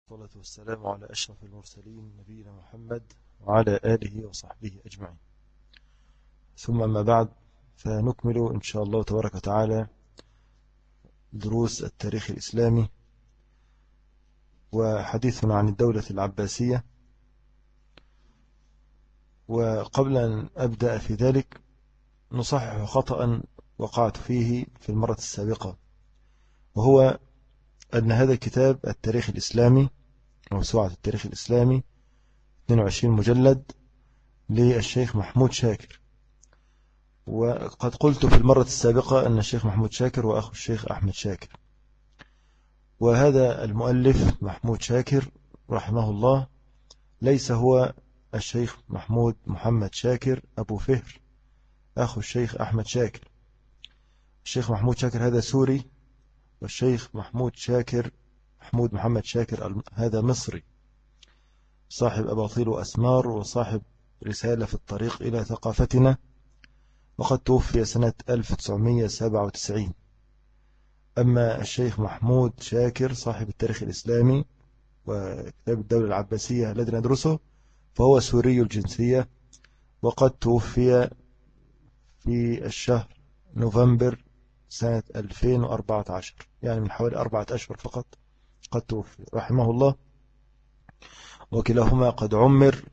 والصلاة والسلام على أشرف المرسلين نبينا محمد وعلى آله وصحبه أجمعين. ثم ما بعد، فنكمل إن شاء الله تبارك وتعالى دروس التاريخ الإسلامي وحديثنا عن الدولة العباسية. وقبل أن أبدأ في ذلك نصحح خطأ وقعت فيه في المرة السابقة، وهو أن هذا الكتاب التاريخ الإسلامي موسوعة التاريخ الإسلامي 22 مجلد للشيخ محمود شاكر. وقد قلت في المرة السابقة أن الشيخ محمود شاكر وأخو الشيخ أحمد شاكر، وهذا المؤلف محمود شاكر رحمه الله ليس هو الشيخ محمد شاكر أبو فهر أخو الشيخ أحمد شاكر. الشيخ محمود شاكر هذا سوري، والشيخ محمود محمد شاكر هذا مصري، صاحب أباطيل وأسمار وصاحب رسالة في الطريق إلى ثقافتنا، وقد توفي سنة 1997. أما الشيخ محمود شاكر صاحب التاريخ الإسلامي وكتاب الدولة العباسية الذي ندرسه فهو سوري الجنسية، وقد توفي في الشهر نوفمبر سنة 2014، يعني من حوالي 4 أشهر فقط قد توفي رحمه الله. وكلاهما قد عمر،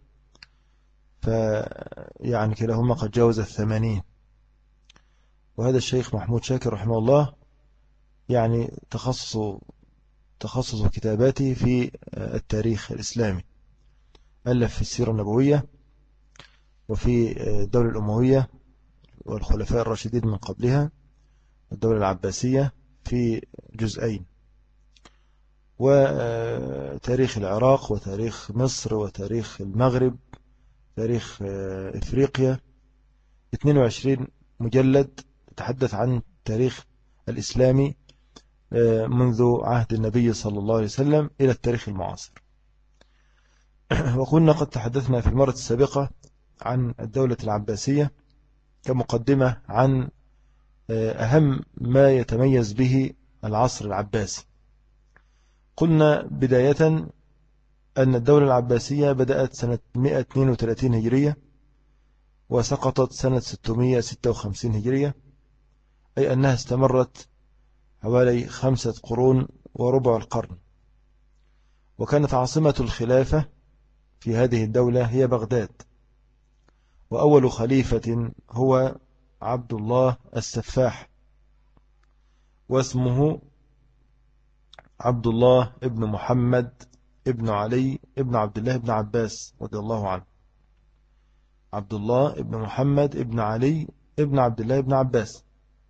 يعني كلاهما قد جاوز 80. وهذا الشيخ محمود شاكر رحمه الله يعني تخصص كتاباته في التاريخ الإسلامي، ألف في السيرة النبوية وفي الدولة الأموية والخلفاء الراشدين من قبلها والدولة العباسية في جزئين، وتاريخ العراق وتاريخ مصر وتاريخ المغرب، تاريخ إفريقيا. 22 مجلد تتحدث عن التاريخ الإسلامي منذ عهد النبي صلى الله عليه وسلم إلى التاريخ المعاصر. وكنا قد تحدثنا في المرة السابقة عن الدولة العباسية كمقدمة عن أهم ما يتميز به العصر العباسي. قلنا بداية أن الدولة العباسية بدأت سنة 132 هجرية وسقطت سنة 656 هجرية، أي أنها استمرت حوالي 5 قرون وربع القرن. وكانت عاصمة الخلافة في هذه الدولة هي بغداد، وأول خليفة هو عبد الله السفاح، واسمه عبد الله ابن محمد ابن علي ابن عبد الله ابن عباس رضي الله عنه. عبد الله ابن محمد ابن علي ابن عبد الله ابن عباس.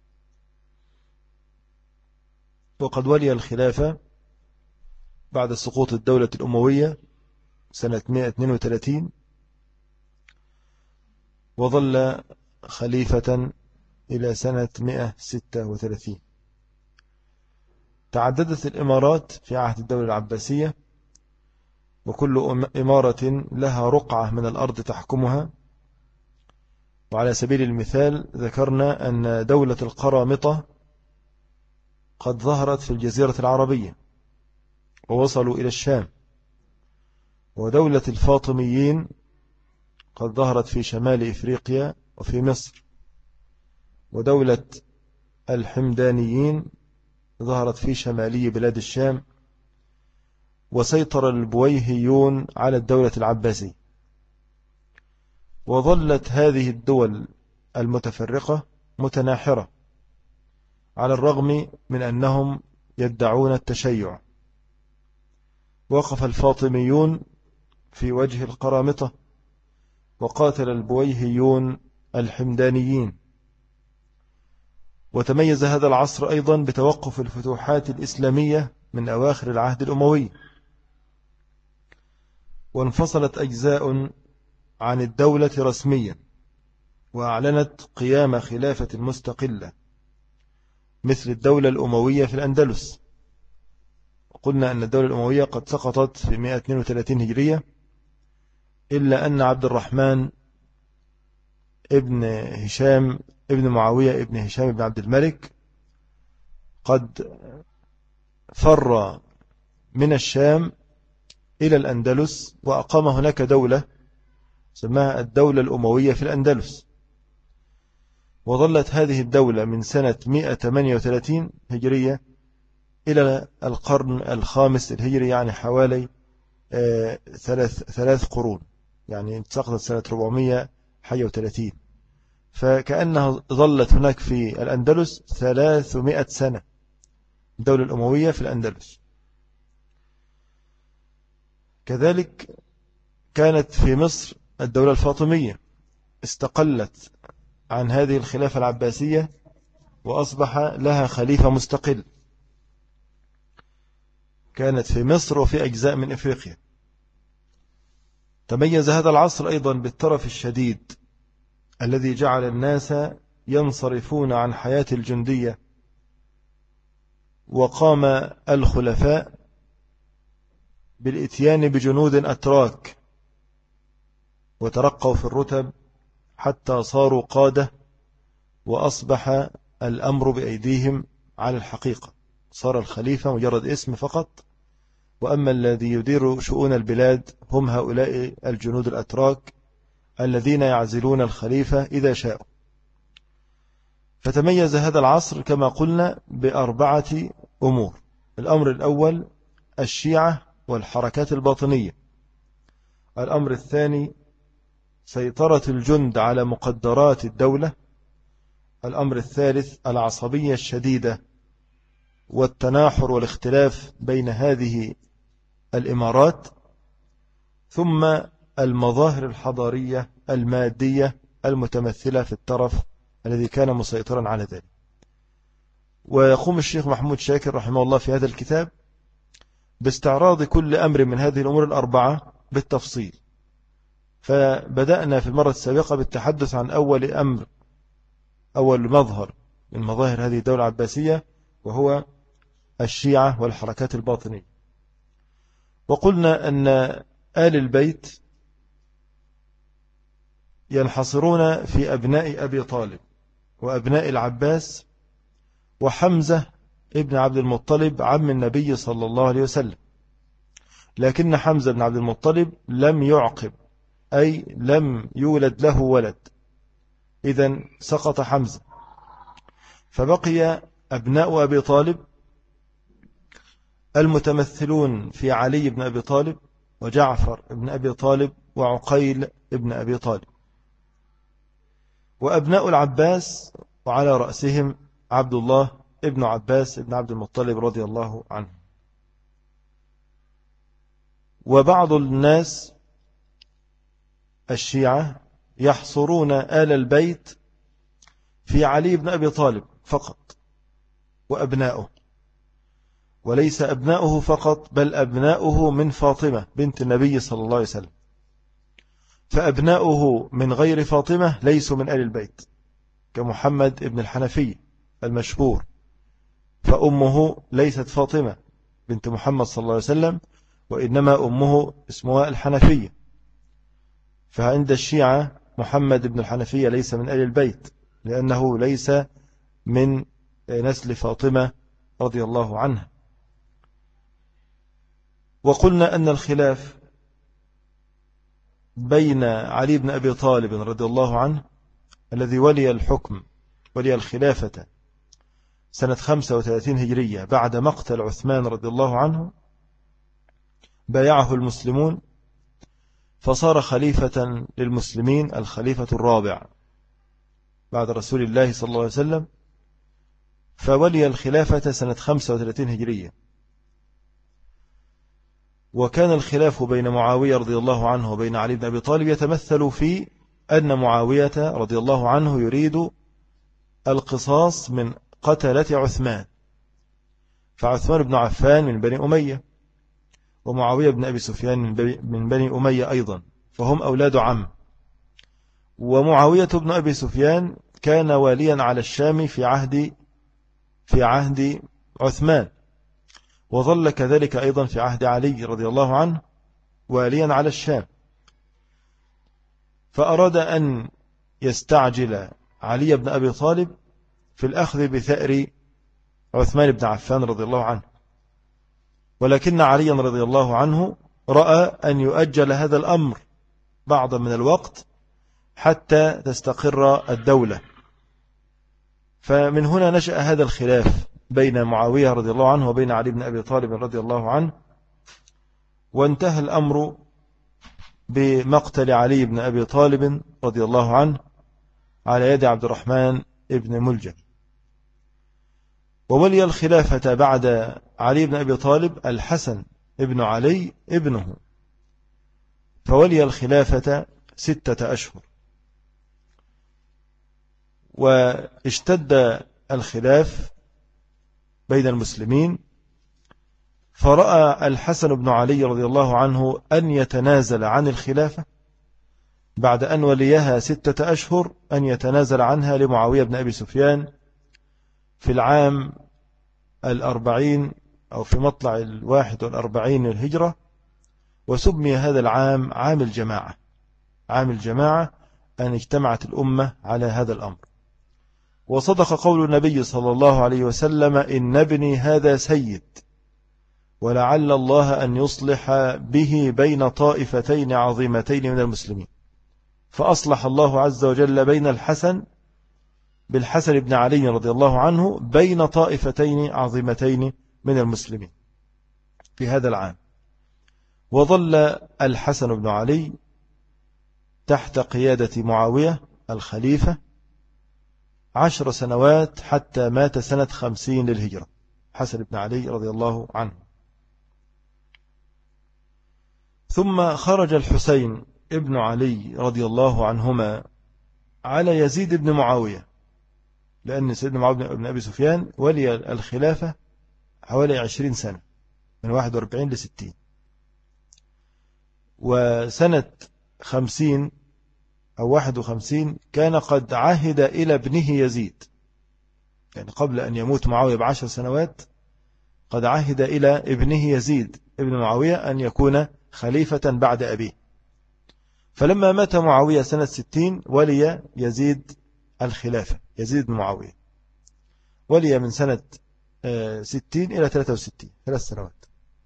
وقد ولي الخلافة بعد سقوط الدولة الأموية سنة 132، وظل خليفة إلى سنة 136. تعددت الإمارات في عهد الدولة العباسية، وكل إمارة لها رقعة من الأرض تحكمها. وعلى سبيل المثال ذكرنا أن دولة القرامطة قد ظهرت في الجزيرة العربية ووصلوا إلى الشام، ودولة الفاطميين قد ظهرت في شمال إفريقيا وفي مصر، ودولة الحمدانيين ظهرت في شمالي بلاد الشام. وسيطر البويهيون على الدولة العباسية. وظلت هذه الدول المتفرقة متناحرة على الرغم من أنهم يدعون التشيع. وقف الفاطميون في وجه القرامطة، وقاتل البويهيون الحمدانيين. وتميز هذا العصر أيضا بتوقف الفتوحات الإسلامية من أواخر العهد الأموي، وانفصلت أجزاء عن الدولة رسميا وأعلنت قيام خلافة مستقلة مثل الدولة الأموية في الأندلس. قلنا أن الدولة الأموية قد سقطت في 132 هجرية، إلا أن عبد الرحمن ابن هشام ابن معاوية ابن هشام ابن عبد الملك قد فر من الشام إلى الأندلس وأقام هناك دولة سماها الدولة الأموية في الأندلس. وظلت هذه الدولة من سنة 138 هجرية إلى القرن الخامس الهجري، يعني حوالي ثلاث قرون، يعني سقطت سنة 430. فكأنها ظلت هناك في الأندلس 300 سنة، الدولة الأموية في الأندلس. كذلك كانت في مصر الدولة الفاطمية، استقلت عن هذه الخلافة العباسية وأصبح لها خليفة مستقل. كانت في مصر وفي أجزاء من إفريقيا. تميز هذا العصر أيضا بالترف الشديد الذي جعل الناس ينصرفون عن حياة الجندية، وقام الخلفاء بالإتيان بجنود أتراك وترقوا في الرتب حتى صاروا قادة، وأصبح الأمر بأيديهم على الحقيقة. صار الخليفة مجرد اسم فقط، وأما الذي يدير شؤون البلاد هم هؤلاء الجنود الأتراك الذين يعزلون الخليفة إذا شاءوا. فتميز هذا العصر كما قلنا بأربعة أمور. الأمر الأول الشيعة والحركات الباطنية. الأمر الثاني سيطرة الجند على مقدرات الدولة. الأمر الثالث العصبية الشديدة والتناحر والاختلاف بين هذه الإمارات. ثم المظاهر الحضارية المادية المتمثلة في الترف الذي كان مسيطرا على ذلك. ويقوم الشيخ محمود شاكر رحمه الله في هذا الكتاب باستعراض كل أمر من هذه الأمور الأربعة بالتفصيل. فبدأنا في المرة السابقة بالتحدث عن أول أمر، أول مظهر من مظاهر هذه الدولة العباسية، وهو الشيعة والحركات الباطنية. وقلنا أن آل البيت ينحصرون في أبناء أبي طالب وأبناء العباس وحمزة ابن عبد المطلب عم النبي صلى الله عليه وسلم. لكن حمزة بن عبد المطلب لم يعقب، أي لم يولد له ولد، إذن سقط حمزة. فبقي أبناء أبي طالب المتمثلون في علي بن أبي طالب وجعفر بن أبي طالب وعقيل بن أبي طالب، وأبناء العباس وعلى رأسهم عبد الله ابن عباس ابن عبد المطلب رضي الله عنه. وبعض الناس الشيعة يحصرون آل البيت في علي بن أبي طالب فقط وأبناؤه، وليس أبناؤه فقط بل أبناؤه من فاطمة بنت النبي صلى الله عليه وسلم. فأبناؤه من غير فاطمة ليسوا من آل البيت، كمحمد ابن الحنفي المشهور، فأمه ليست فاطمة بنت محمد صلى الله عليه وسلم، وإنما أمه اسمها الحنفية. فعند الشيعة محمد ابن الحنفية ليس من آل البيت لأنه ليس من نسل فاطمة رضي الله عنها. وقلنا أن الخلاف بين علي بن أبي طالب رضي الله عنه الذي ولي الحكم ولي الخلافة سنة 35 هجرية بعد مقتل عثمان رضي الله عنه، بايعه المسلمون فصار خليفة للمسلمين، الخليفة الرابع بعد رسول الله صلى الله عليه وسلم. فولي الخلافة سنة 35 هجرية. وكان الخلاف بين معاوية رضي الله عنه وبين علي بن أبي طالب يتمثل في أن معاوية رضي الله عنه يريد القصاص من قتلة عثمان، فعثمان بن عفان من بني أمية، ومعاوية بن أبي سفيان من بني أمية أيضا، فهم أولاد عم. ومعاوية بن أبي سفيان كان واليا على الشام في عهد عثمان، وظل كذلك أيضا في عهد علي رضي الله عنه واليا على الشام. فأراد أن يستعجل علي بن أبي طالب في الأخذ بثأر عثمان بن عفان رضي الله عنه، ولكن علي رضي الله عنه رأى أن يؤجل هذا الأمر بعضا من الوقت حتى تستقر الدولة. فمن هنا نشأ هذا الخلاف بين معاوية رضي الله عنه وبين علي بن أبي طالب رضي الله عنه، وانتهى الأمر بمقتل علي بن أبي طالب رضي الله عنه على يد عبد الرحمن ابن ملجم. وولي الخلافة بعد علي بن أبي طالب الحسن ابن علي ابنه، فولي الخلافة 6 أشهر. واشتد الخلاف بين المسلمين، فرأى الحسن بن علي رضي الله عنه أن يتنازل عن الخلافة بعد أن وليها 6 أشهر، أن يتنازل عنها لمعاوية بن أبي سفيان في العام 40 أو في مطلع 41 الهجرة. وسمي هذا العام عام الجماعة، عام الجماعة، أن اجتمعت الأمة على هذا الأمر. وصدق قول النبي صلى الله عليه وسلم: إن ابني هذا سيد، ولعل الله أن يصلح به بين طائفتين عظيمتين من المسلمين. فأصلح الله عز وجل بين الحسن بالحسن بن علي رضي الله عنه بين طائفتين عظيمتين من المسلمين في هذا العام. وظل الحسن بن علي تحت قيادة معاوية الخليفة 10 سنوات حتى مات سنة 50 للهجرة، حسن بن علي رضي الله عنه. ثم خرج الحسين ابن علي رضي الله عنهما على يزيد بن معاوية، لأن سيدنا معاوية بن أبي سفيان ولي الخلافة حوالي 20 سنة من 41 ل60. وسنة 50 أو 51 كان قد عهد إلى ابنه يزيد، يعني قبل أن يموت معاوية ب10 سنوات قد عهد إلى ابنه يزيد ابن معاوية أن يكون خليفة بعد أبيه. فلما مات معاوية سنة 60 ولي يزيد الخلافة، يزيد بن معاوية ولي من سنة 60 إلى 63، 3 سنوات.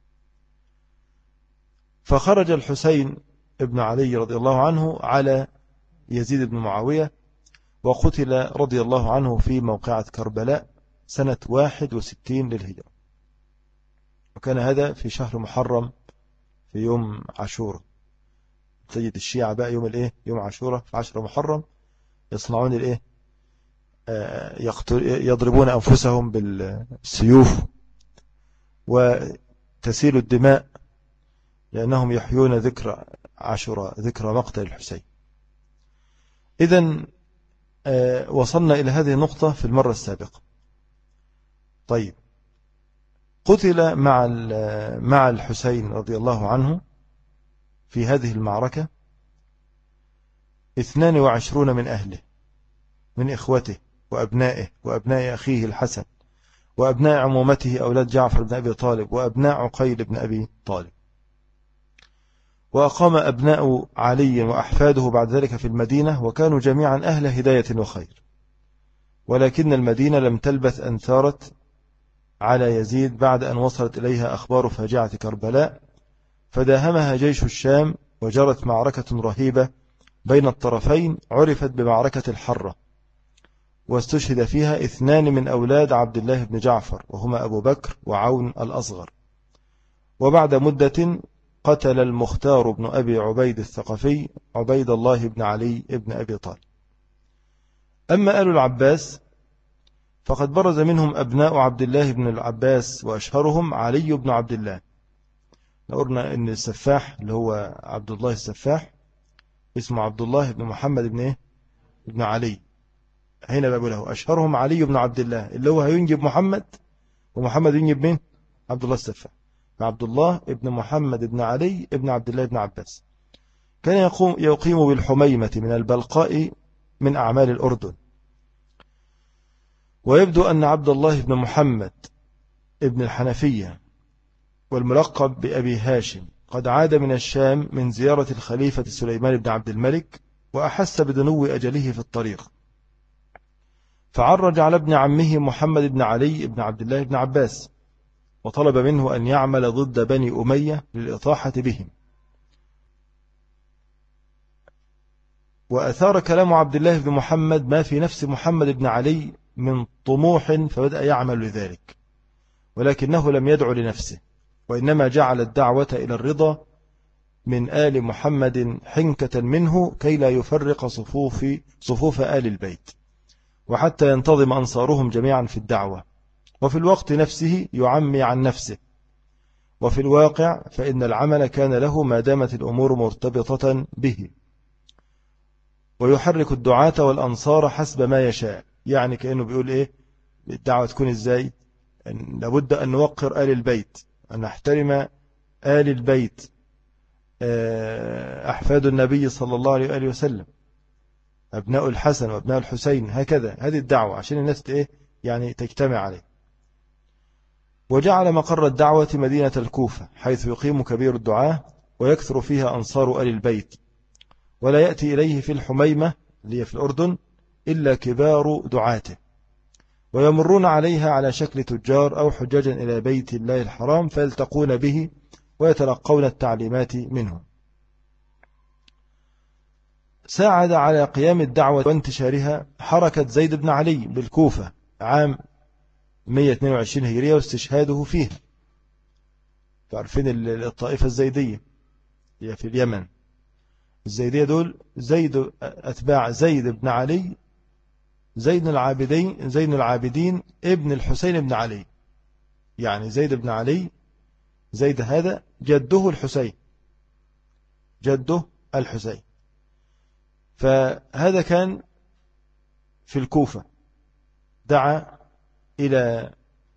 فخرج الحسين ابن علي رضي الله عنه على يزيد بن معاوية، وقتل رضي الله عنه في موقعة كربلاء سنة 61 للهجرة. وكان هذا في شهر محرم في يوم عاشوراء. تجد الشيعة بقى يوم الايه، يوم عاشوراء في 10 محرم يصنعون الايه، يضربون أنفسهم بالسيوف وتسيل الدماء، لأنهم يحيون ذكرى عاشوراء، ذكرى مقتل الحسين. إذن وصلنا إلى هذه النقطة في المرة السابقة. طيب، قتل مع الحسين رضي الله عنه في هذه المعركة 22 من أهله، من إخوته وأبنائه وأبناء أخيه الحسن وأبناء عمومته أولاد جعفر بن أبي طالب وأبناء عقيل بن أبي طالب. وأقام أبناء علي وأحفاده بعد ذلك في المدينة، وكانوا جميعا أهل هداية وخير. ولكن المدينة لم تلبث أن ثارت على يزيد بعد أن وصلت إليها أخبار فاجعة كربلاء، فداهمها جيش الشام، وجرت معركة رهيبة بين الطرفين عرفت بمعركة الحرة، واستشهد فيها 2 من أولاد عبد الله بن جعفر، وهما أبو بكر وعون الأصغر. وبعد مدة قتل المختار بن أبي عبيد الثقفي عبيد الله بن علي بن أبي طالب. أما آل العباس فقد برز منهم أبناء عبد الله بن العباس، وأشهرهم علي بن عبد الله. قلنا أن السفاح اللي هو عبد الله السفاح اسمه عبد الله بن محمد بن علي، هنا بقول له أشهرهم علي بن عبد الله، اللي هو هينجب محمد، ومحمد ينجب مين؟ عبد الله السفاح. عبد الله ابن محمد بن علي ابن عبد الله بن عباس كان يقيم بالحميمة من البلقاء من أعمال الأردن. ويبدو أن عبد الله بن محمد ابن الحنفية والملقب بأبي هاشم قد عاد من الشام من زيارة الخليفة سليمان بن عبد الملك، وأحس بدنو أجله في الطريق، فعرج على ابن عمه محمد بن علي بن عبد الله بن عباس، وطلب منه أن يعمل ضد بني أمية للإطاحة بهم. وأثار كلام عبد الله بن محمد ما في نفس محمد بن علي من طموح، فبدأ يعمل لذلك، ولكنه لم يدعو لنفسه، وإنما جعل الدعوة إلى الرضا من آل محمد حنكة منه كي لا يفرق صفوف آل البيت، وحتى ينتظم أنصارهم جميعا في الدعوة، وفي الوقت نفسه يعمي عن نفسه. وفي الواقع فإن العمل كان له ما دامت الأمور مرتبطة به، ويحرك الدعاة والأنصار حسب ما يشاء. يعني كأنه بيقول إيه الدعوة تكون إزاي؟ لابد أن نوقر آل البيت، أن نحترم آل البيت، أحفاد النبي صلى الله عليه وسلم، أبناء الحسن وأبناء الحسين، هكذا هذه الدعوة عشان الناس يعني تجتمع عليه. وجعل مقر الدعوة مدينة الكوفة، حيث يقيم كبير الدعاة ويكثر فيها أنصار آل البيت، ولا يأتي إليه في الحميمة اللي هي في الأردن إلا كبار دعاته، ويمرون عليها على شكل تجار أو حجاجا إلى بيت الله الحرام، فيلتقون به ويتلقون التعليمات منه. ساعد على قيام الدعوة وانتشارها حركة زيد بن علي بالكوفة عام 122 هجرية واستشهاده فيها. تعرفين الطائفة الزيدية هي في اليمن، الزيدية دول أتباع زيد بن علي، زين العابدين ابن الحسين بن علي. يعني زيد بن علي، زيد هذا جده الحسين، جده الحسين. فهذا كان في الكوفة، دعا إلى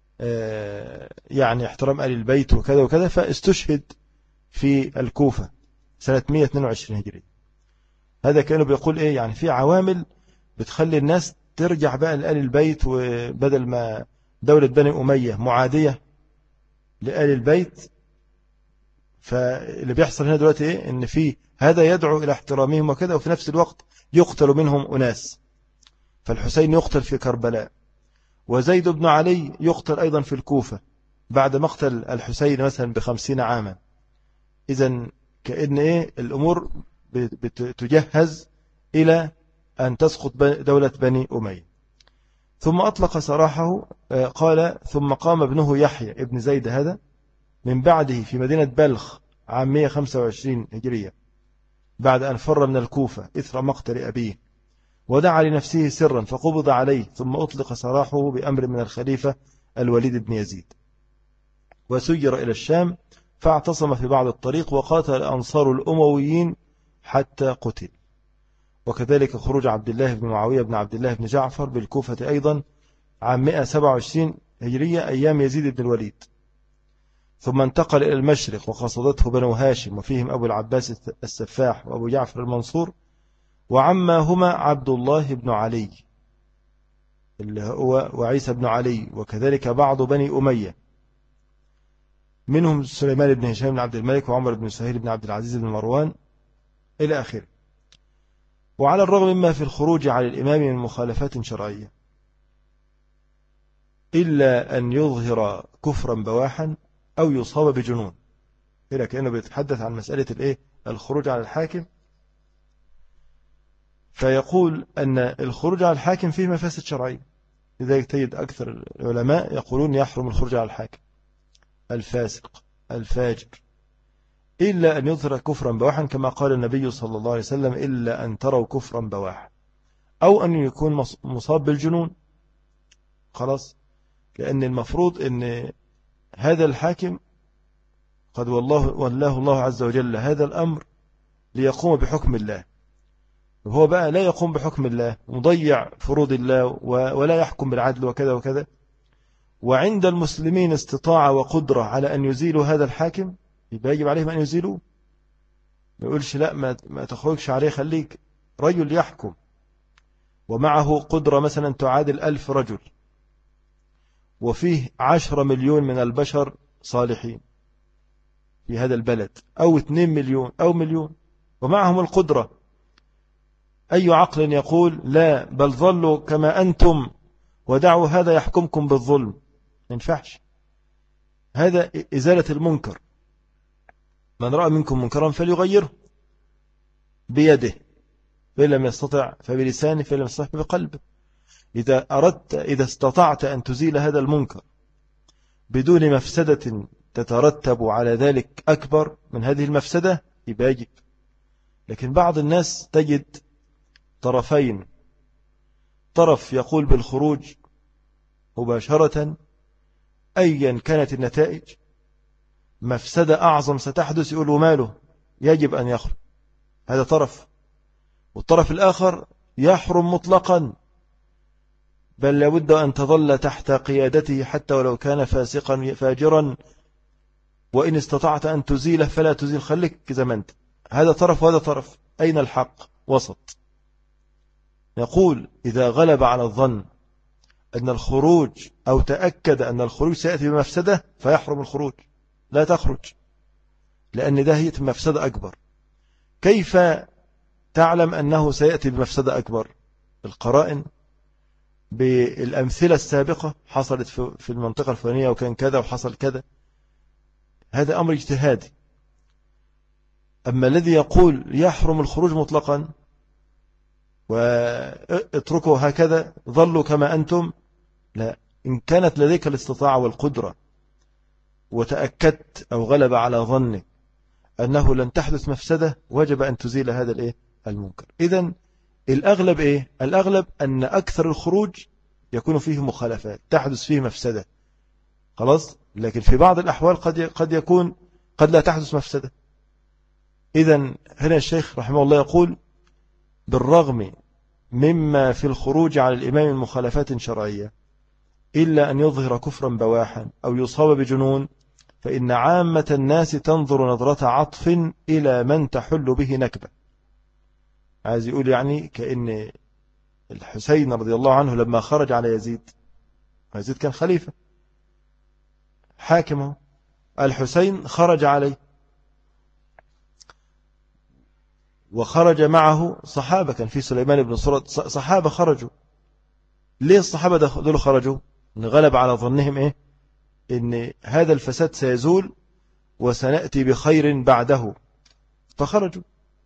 يعني احترام آل البيت وكذا وكذا، فاستشهد في الكوفة سنة 122 هجري. هذا كانوا بيقول إيه، يعني في عوامل بتخلي الناس ترجع بقى لآل البيت، وبدل ما دولة بني أمية معادية لآل البيت، فاللي بيحصل هنا دلوقتي إيه، إن في هذا يدعو إلى احترامهم وكذا، وفي نفس الوقت يقتل منهم أناس. فالحسين يقتل في كربلاء، وزيد بن علي يقتل أيضا في الكوفة بعد مقتل الحسين مثلا ب50 عاما. إذن كأن إيه الأمور بتجهز إلى أن تسقط دولة بني أمية. ثم أطلق سراحه، قال ثم قام ابنه يحيى ابن زيد هذا من بعده في مدينة بلخ عام 125 هجرية، بعد أن فر من الكوفة إثر مقتل أبيه، ودعا لنفسه سرا فقبض عليه، ثم أطلق سراحه بأمر من الخليفة الوليد بن يزيد، وسير إلى الشام، فاعتصم في بعض الطريق، وقاتل أنصار الأمويين حتى قتل. وكذلك خروج عبد الله بن معاوية بن عبد الله بن جعفر بالكوفة أيضا عام 127 هجرية أيام يزيد بن الوليد. ثم انتقل إلى المشرق، وقصدته بنو هاشم، وفيهم أبو العباس السفاح وأبو جعفر المنصور، وعما هما عبد الله بن علي اللي هو وعيسى بن علي، وكذلك بعض بني أمية، منهم سليمان بن هشام بن عبد الملك، وعمر بن سهيل بن عبد العزيز بن مروان إلى آخره. وعلى الرغم مما في الخروج على الإمام من مخالفات شرعية، إلا أن يظهر كفرا بواحا أو يصاب بجنون. إلا كأنه بيتحدث عن مسألة الخروج على الحاكم، فيقول أن الخروج على الحاكم فيه مفاسد شرعية. لذلك تجد أكثر العلماء يقولون يحرم الخروج على الحاكم الفاسق الفاجر، إلا أن يظهر كفرا بواحا، كما قال النبي صلى الله عليه وسلم إلا أن تروا كفرا بواحا، أو أن يكون مصاب بالجنون. خلاص، لأن المفروض أن هذا الحاكم قد والله الله عز وجل هذا الأمر ليقوم بحكم الله، وهو بقى لا يقوم بحكم الله، مضيع فروض الله، ولا يحكم بالعدل وكذا وكذا. وعند المسلمين استطاعة وقدرة على أن يزيلوا هذا الحاكم، يبقى يجب عليهم أن يزيلوه. ما يقولش لا ما تخرجش عليه، خليك رجل يحكم ومعه قدرة مثلا تعادل 1000 رجل، وفيه 10 مليون من البشر صالحين في هذا البلد، أو 2 مليون أو مليون، ومعهم القدرة. أي عقل يقول لا، بل ظلوا كما أنتم ودعوا هذا يحكمكم بالظلم؟ ما ينفعش. هذا إزالة المنكر. من رأى منكم منكرا فليغيره بيده، فإن لم يستطع فبلسانه، فإن لم يستطع بقلبه. إذا استطعت أن تزيل هذا المنكر بدون مفسدة تترتب على ذلك أكبر من هذه المفسدة يبقى يجب. لكن بعض الناس تجد طرفين، طرف يقول بالخروج مباشرة أيا كانت النتائج، مفسدة أعظم ستحدث يقول وماله يجب أن يخرج، هذا طرف. والطرف الآخر يحرم مطلقا، بل لابد أن تظل تحت قيادته حتى ولو كان فاسقا فاجرا، وإن استطعت أن تزيله فلا تزيل، خليك زي ما أنت. هذا طرف وهذا طرف، أين الحق؟ وسط. يقول إذا غلب على الظن أن الخروج أو تأكد أن الخروج سيأتي بمفسدة فيحرم الخروج، لا تخرج، لأن ده هي مفسدة أكبر. كيف تعلم أنه سيأتي بمفسدة أكبر؟ القرائن بالأمثلة السابقة، حصلت في المنطقة الفلانية وكان كذا وحصل كذا، هذا أمر اجتهادي. أما الذي يقول يحرم الخروج مطلقا واتركوا هكذا ظلوا كما أنتم، لا، إن كانت لديك الاستطاعة والقدرة وتأكدت أو غلب على ظنك أنه لن تحدث مفسدة، وجب أن تزيل هذا المنكر. إذن الأغلب الأغلب أن أكثر الخروج يكون فيه مخالفات تحدث فيه مفسدة، خلاص. لكن في بعض الأحوال قد لا تحدث مفسدة. إذن هنا الشيخ رحمه الله يقول بالرغم مما في الخروج على الإمام المخالفات شرعية إلا أن يظهر كفرا بواحا أو يصاب بجنون، فإن عامة الناس تنظر نظرة عطف إلى من تحل به نكبة. عايز يقول يعني كأن الحسين رضي الله عنه لما خرج على يزيد كان خليفة حاكمه، الحسين خرج عليه وخرج معه صحابة، كان في سليمان بن سرد صحابة خرجوا. ليه الصحابة دول خرجوا؟ غلب على ظنهم إن هذا الفساد سيزول وسنأتي بخير بعده، فخرجوا.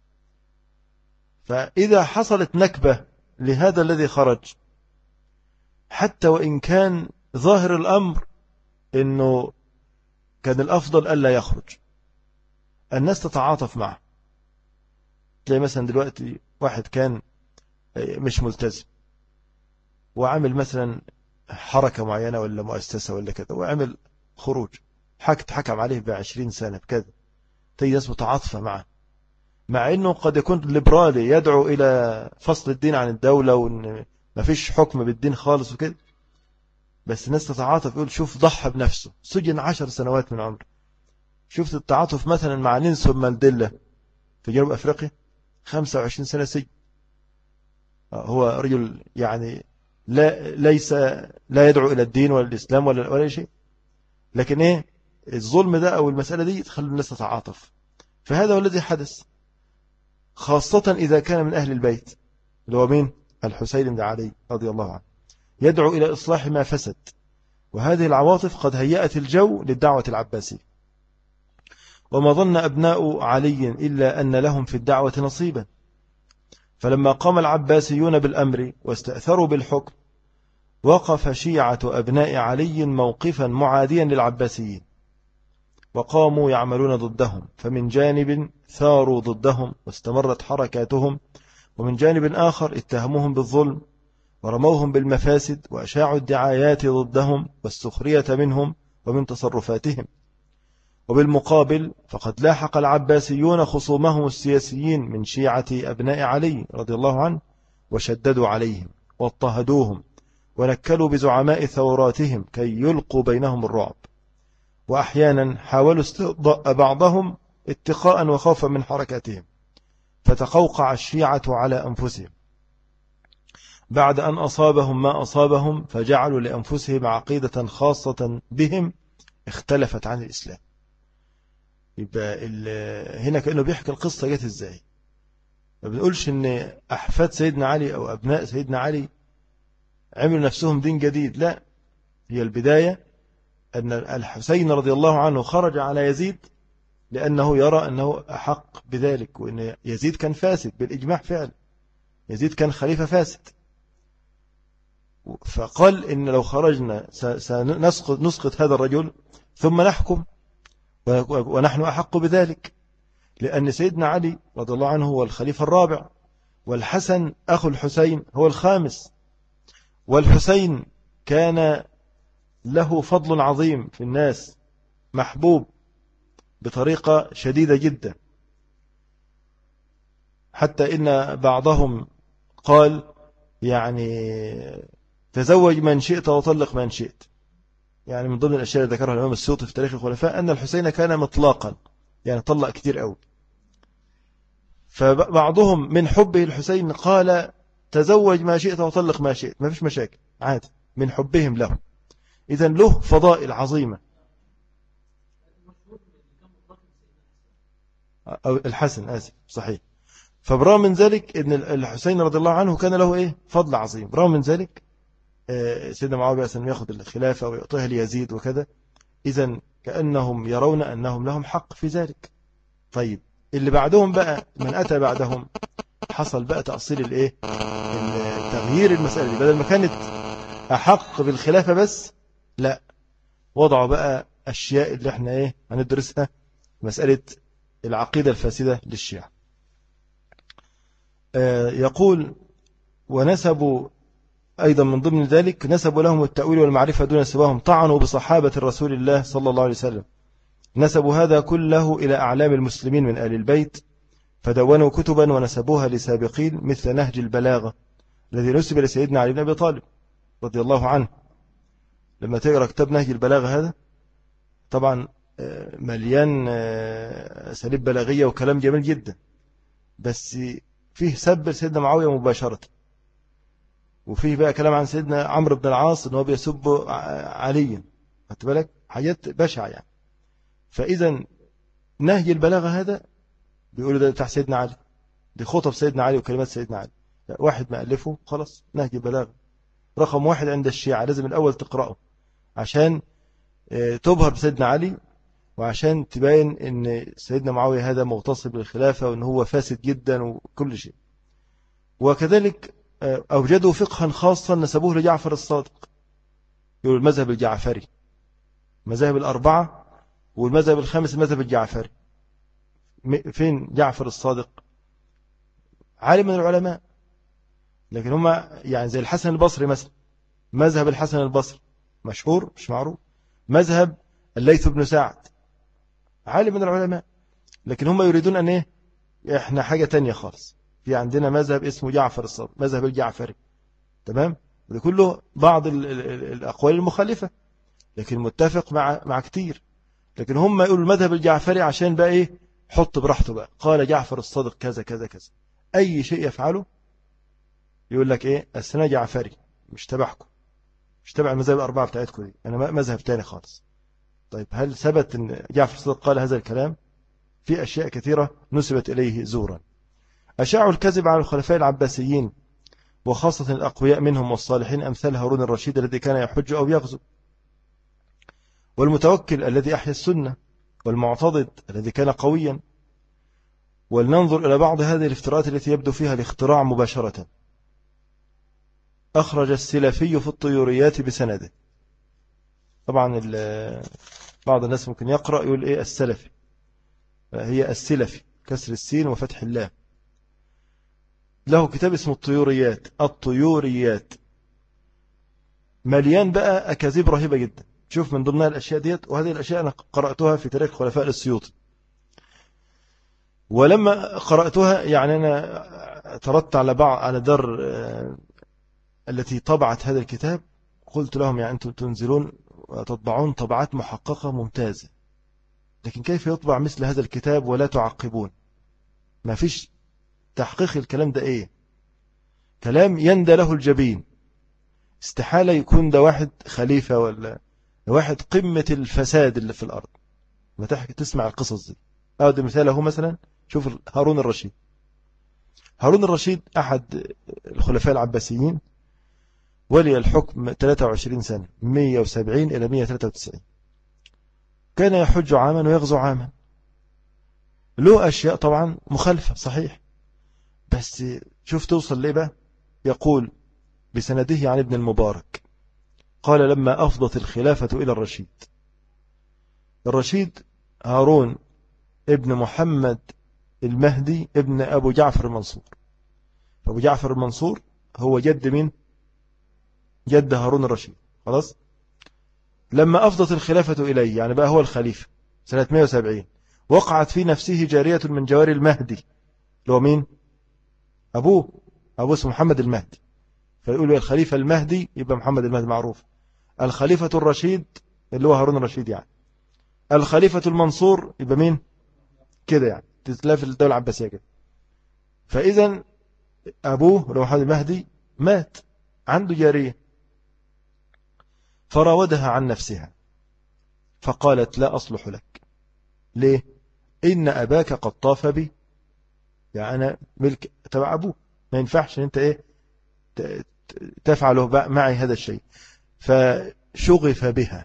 فإذا حصلت نكبة لهذا الذي خرج، حتى وإن كان ظاهر الأمر إنه كان الأفضل ألا يخرج، الناس تتعاطف معه. تلاقي مثلا دلوقتي واحد كان مش ملتزم وعمل مثلا حركة معينة ولا مؤسسة ولا كذا وعمل خروج، حكم عليه ب20 سنة بكذا، تلاقي ناس متعاطفة معه، مع أنه قد يكون ليبرالي يدعو إلى فصل الدين عن الدولة وأن ما فيش حكم بالدين خالص وكده، بس الناس تتعاطف، يقول شوف ضحى بنفسه، سجن 10 سنوات من عمره. شفت التعاطف مثلا مع نيلسون مانديلا في جنوب أفريقيا، 25 سنة سجن. هو رجل يعني لا يدعو إلى الدين ولا الإسلام ولا شيء، لكن الظلم ده أو المسألة دي تخلي الناس تتعاطف. فهذا هو الذي حدث، خاصة إذا كان من أهل البيت، اللي هو مين؟ الحسين بن علي رضي الله عنه، يدعو إلى إصلاح ما فسد. وهذه العواطف قد هيأت الجو للدعوة العباسية. وما ظن أبناء علي إلا أن لهم في الدعوة نصيبا، فلما قام العباسيون بالأمر واستأثروا بالحكم، وقف شيعة أبناء علي موقفا معاديا للعباسيين، وقاموا يعملون ضدهم، فمن جانب ثاروا ضدهم واستمرت حركاتهم، ومن جانب آخر اتهموهم بالظلم ورموهم بالمفاسد وأشاعوا الدعايات ضدهم والسخرية منهم ومن تصرفاتهم. وبالمقابل فقد لاحق العباسيون خصومهم السياسيين من شيعة أبناء علي رضي الله عنه، وشددوا عليهم واضطهدوهم ونكلوا بزعماء ثوراتهم كي يلقوا بينهم الرعب، وأحيانا حاولوا استقضاء بعضهم اتقاء وخوفا من حركاتهم، فتقوقع الشيعة على أنفسهم بعد أن أصابهم ما أصابهم، فجعلوا لأنفسهم عقيدة خاصة بهم اختلفت عن الإسلام. يبقى هنا كأنه بيحكي القصة جت إزاي. ما بنقولش إن أحفاد سيدنا علي أو أبناء سيدنا علي عملوا نفسهم دين جديد، لا، هي البداية أن الحسين رضي الله عنه خرج على يزيد لأنه يرى أنه أحق بذلك، وأن يزيد كان فاسد بالإجماع فعلا، يزيد كان خليفة فاسد. فقال إن لو خرجنا سنسقط هذا الرجل ثم نحكم ونحن أحق بذلك، لأن سيدنا علي رضي الله عنه هو الخليفة الرابع، والحسن أخو الحسين هو الخامس، والحسين كان له فضل عظيم في الناس، محبوب بطريقة شديدة جدا، حتى إن بعضهم قال يعني تزوج من شئت وطلق من شئت. يعني من ضمن الأشياء اللي ذكرها الإمام السيوطي في تاريخ الخلفاء أن الحسين كان مطلقا، يعني طلق كتير قوي. فبعضهم من حبه الحسين قال تزوج ما شئت وطلق ما شئت، ما فيش مشاكل عادي، من حبهم له. إذن له فضائل عظيمة. أو الحسن، آسف، صحيح. فبرغم من ذلك إن الحسين رضي الله عنه كان له إيه فضل عظيم. برغم من ذلك سيدنا معاوية أسلم يأخذ الخلافة ويعطيها ليزيد وكذا. إذن كأنهم يرون أنهم لهم حق في ذلك. طيب اللي بعدهم بقى، من أتى بعدهم، حصل بقى تأصيل الإيه، تغيير المسألة دي. بدل ما كانت أحق بالخلافة بس، لا، وضعوا بقى أشياء اللي احنا إيه هندرسها، مسألة العقيدة الفاسدة للشيعة. يقول ونسبوا أيضا من ضمن ذلك، نسبوا لهم التأويل والمعرفة دون سواهم، طعنوا بصحابة الرسول الله صلى الله عليه وسلم، نسبوا هذا كله إلى أعلام المسلمين من آل البيت، فدونوا كتبا ونسبوها لسابقين مثل نهج البلاغة الذي نسب لسيدنا علي بن أبي طالب رضي الله عنه. لما تقرأ كتاب نهج البلاغة هذا طبعا مليان أساليب بلاغية وكلام جميل جدا، بس فيه سب سيدنا معاوية مباشرة، وفيه بقى كلام عن سيدنا عمرو بن العاص أنه بيسب عليا، خدت بالك، حاجات بشعة يعني. فإذا نهج البلاغة هذا بيقولوا ده بتاع سيدنا علي، دي خطب سيدنا علي وكلمات سيدنا علي، واحد ما ألفه خلاص. نهج البلاغة رقم 1 عند الشيعة، لازم الأول تقرأه عشان تبهر بسيدنا علي، وعشان تبين ان سيدنا معاوية هذا مغتصب للخلافة وان هو فاسد جدا وكل شيء. وكذلك أوجدوا فقها خاصا نسبوه لجعفر الصادق، يقول المذهب الجعفري، مذاهب الأربعة والمذهب الخامس المذهب الجعفري. فين جعفر الصادق؟ عالم من العلماء، لكن هم يعني زي الحسن البصري مثلا، مذهب الحسن البصري مشهور مش معروف. مذهب الليث بن سعد عالم من العلماء، لكن هم يريدون أن إيه، إحنا حاجة تانية خالص. في عندنا مذهب اسمه جعفر الصادق، مذهب الجعفري، تمام، وده كله بعض الأقوال المخالفة لكن متفق مع كتير. لكن هم يقولوا المذهب الجعفري عشان بقى إيه، حط براحته بقى، قال جعفر الصادق كذا كذا كذا، أي شيء يفعله يقول لك إيه، أنا جعفري مش تبعكم، مش تبع المذاهب الأربعة بتاعتكم دي، أنا مذهب تاني خالص. طيب هل ثبت أن جعفر الصادق قال هذا الكلام؟ في أشياء كثيرة نسبت إليه زورا. أشاعوا الكذب على الخلفاء العباسيين وخاصة الأقوياء منهم والصالحين، أمثال هارون الرشيد الذي كان يحج أو يغزو، والمتوكل الذي أحيا السنة، والمعتضد الذي كان قويا. ولننظر إلى بعض هذه الافتراءات التي يبدو فيها الاختراع مباشرة. أخرج السلفي في الطيوريات بسنده. طبعا بعض الناس ممكن يقرأ يقول إيه السلفي، هي السلفي كسر السين وفتح اللام. له كتاب اسمه الطيوريات، الطيوريات مليان بقى أكاذيب رهيبة جدا. شوف من ضمنها الأشياء ديت، وهذه الأشياء أنا قرأتها في تاريخ خلفاء السيوطي، ولما قرأتها يعني أنا تردت على دار التي طبعت هذا الكتاب، قلت لهم يعني أنتم تنزلون وتطبعون طبعات محققة ممتازة، لكن كيف يطبع مثل هذا الكتاب ولا تعقبون؟ ما فيش تحقيق. الكلام ده إيه؟ كلام يندى له الجبين، استحالة يكون ده واحد خليفة ولا واحد قمة الفساد اللي في الأرض ما تسمع القصص دي. ده مثاله مثلا، شوف هارون الرشيد. هارون الرشيد أحد الخلفاء العباسيين، ولي الحكم 23 سنة، 170 إلى 193. كان يحج عاما ويغزو عاما، له أشياء طبعا مخالفة صحيح، بس شوف توصل ليه بقى. يقول بسنده عن ابن المبارك قال لما أفضت الخلافة إلى الرشيد هارون ابن محمد المهدي ابن أبو جعفر المنصور. أبو جعفر المنصور هو جد من جد هارون الرشيد. خلاص، لما أفضت الخلافة إليه يعني بقى هو الخليفة سنة 170، وقعت في نفسه جارية من جواري المهدي اللي هو مين؟ أبوه اسمه محمد المهدي، فيقول الخليفة المهدي يبقى محمد المهدي معروف، الخليفة الرشيد اللي هو هارون الرشيد يعني، الخليفة المنصور يبقى مين كده يعني، تتلاقي في الدولة العباسية كده. فإذا أبوه اللي هو محمد المهدي مات، عنده جارية فراودها عن نفسها فقالت لا أصلح لك. ليه؟ إن أباك قد طاف بي، يعني أنا ملك تبع أبوه، ما ينفعش أن أنت إيه تفعله معي هذا الشيء. فشغف بها،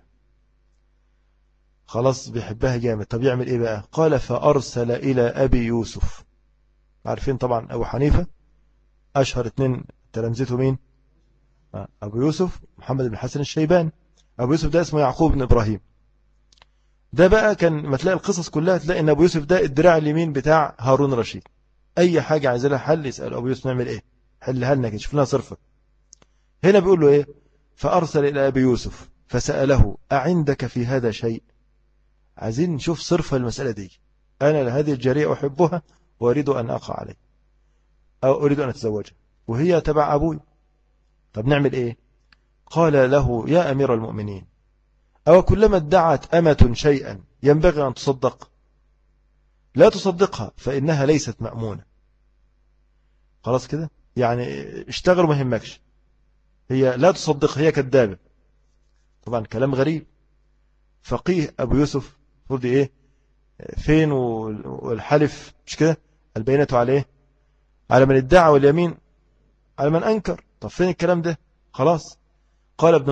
خلاص بيحبها جامد. طب يعمل إيه بقى؟ قال فأرسل إلى أبي يوسف. عارفين طبعا أبو حنيفة أشهر اتنين تلامذته مين؟ أبو يوسف محمد بن حسن الشيباني. أبو يوسف ده اسمه يعقوب بن إبراهيم. ده بقى كان ما تلاقي القصص كلها تلاقي ان ابو يوسف ده الدراع اليمين بتاع هارون الرشيد، اي حاجه عايز لها حل يسال ابو يوسف نعمل ايه، حلها لنا كده، شوف لنا صرفه. هنا بيقول له ايه؟ فارسل الى ابي يوسف فساله اعندك في هذا شيء، عايزين نشوف صرفه المساله دي، انا هذه الجاريه احبها واريد ان اقع عليه او اريد ان اتزوجها وهي تبع ابوي، طب نعمل ايه؟ قال له يا امير المؤمنين أو كلما ادعت أمة شيئا ينبغي أن تصدق؟ لا تصدقها فإنها ليست مأمونة. خلاص كده يعني اشتغل وما يهمكش، هي لا تصدق، هي كذابة. طبعا كلام غريب. فقيه أبو يوسف فرضي إيه فين والحلف مش كده، البينة عليه على من ادعى واليمين على من أنكر. طب فين الكلام ده؟ خلاص. قال ابن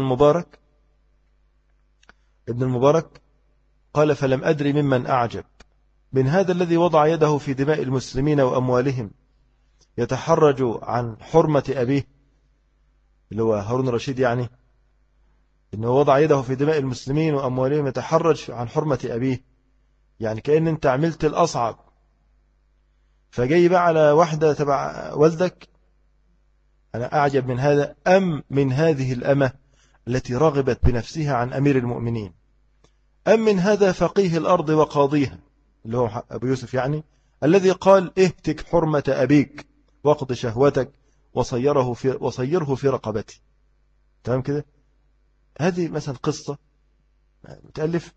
المبارك قال فلم أدري ممن أعجب من هذا الذي وضع يده في دماء المسلمين وأموالهم يتحرج عن حرمة أبيه اللي هو هارون الرشيد، يعني إنه وضع يده في دماء المسلمين وأموالهم يتحرج عن حرمة أبيه، يعني كأن أنت عملت الأصعب فجاي بقى على واحدة تبع والدك. أنا أعجب من هذا أم من هذه الأمة التي رغبت بنفسها عن أمير المؤمنين، أم من هذا فقيه الأرض وقاضيها اللي هو أبو يوسف يعني، الذي قال اهتك حرمة أبيك واقض شهوتك وصيره في رقبتي. تمام كده. هذه مثلا قصة متألف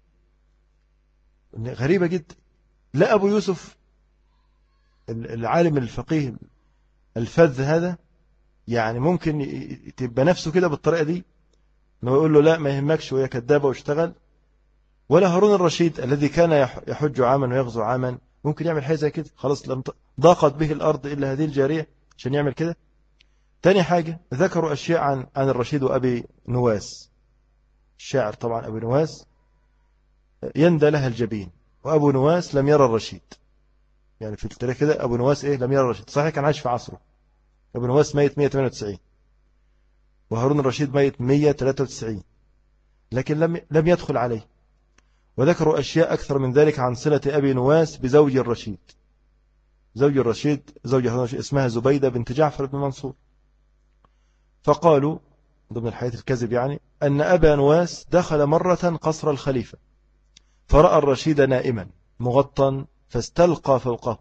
غريبة جدا. لا أبو يوسف العالم الفقيه الفذ هذا يعني ممكن تبقى نفسه كده بالطريقة دي انه يقول له لا ما يهمكش وهي كذابة واشتغل، ولا هارون الرشيد الذي كان يحج عاما ويغزو عاما ممكن يعمل حاجة زي كده. خلاص لم ضاقت به الأرض إلا هذه الجارية عشان يعمل كده. تاني حاجة ذكروا أشياء عن الرشيد وأبي نواس. الشاعر طبعا أبي نواس يندى لها الجبين، وأبو نواس لم يرى الرشيد. يعني في التاريخ كده أبو نواس إيه لم يرى الرشيد، صحيح كان عايش في عصره. أبو نواس ميت 198 وهارون الرشيد ميت 193، لكن لم يدخل عليه. وذكروا أشياء أكثر من ذلك عن صلة أبي نواس بزوج الرشيد. زوج الرشيد زوج هارون الرشيد اسمها زبيدة بنت جعفر بن منصور. فقالوا ضمن الحياة الكذب يعني أن أبا نواس دخل مرة قصر الخليفة فرأى الرشيد نائما مغطى فاستلقى فوقه،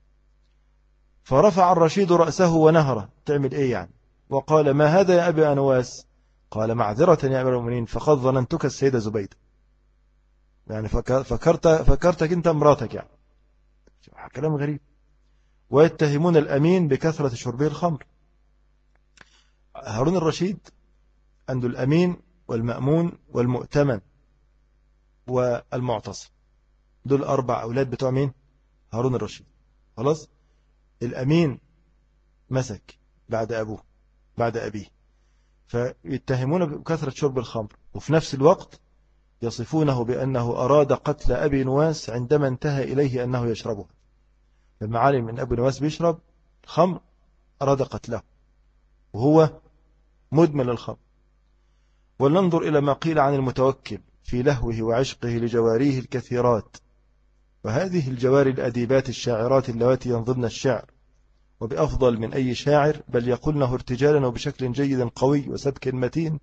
فرفع الرشيد رأسه ونهره. تعمل إيه يعني؟ وقال ما هذا يا أبي نواس؟ قال معذرة يا أمير المؤمنين فقد ظننتك السيدة زبيدة، يعني فكرتك أنت مراتك يعني. كلام غريب. ويتهمون الأمين بكثرة شربه الخمر. هارون الرشيد عنده الأمين والمأمون والمؤتمن والمعتصم، دول 4 أولاد بتوع مين؟ هارون الرشيد. خلاص. الأمين مسك بعد أبيه، فيتهمون بكثرة شرب الخمر، وفي نفس الوقت يصفونه بأنه أراد قتل أبي نواس عندما انتهى إليه أنه يشربه. لما علم من أبي نواس بيشرب خمر أراد قتله وهو مدمن الخمر. ولننظر إلى ما قيل عن المتوكل في لهوه وعشقه لجواريه الكثيرات، وهذه الجواري الأديبات الشاعرات اللواتي ينظمن الشعر وبأفضل من أي شاعر، بل يقولنه ارتجالا وبشكل جيد قوي وسبك متين،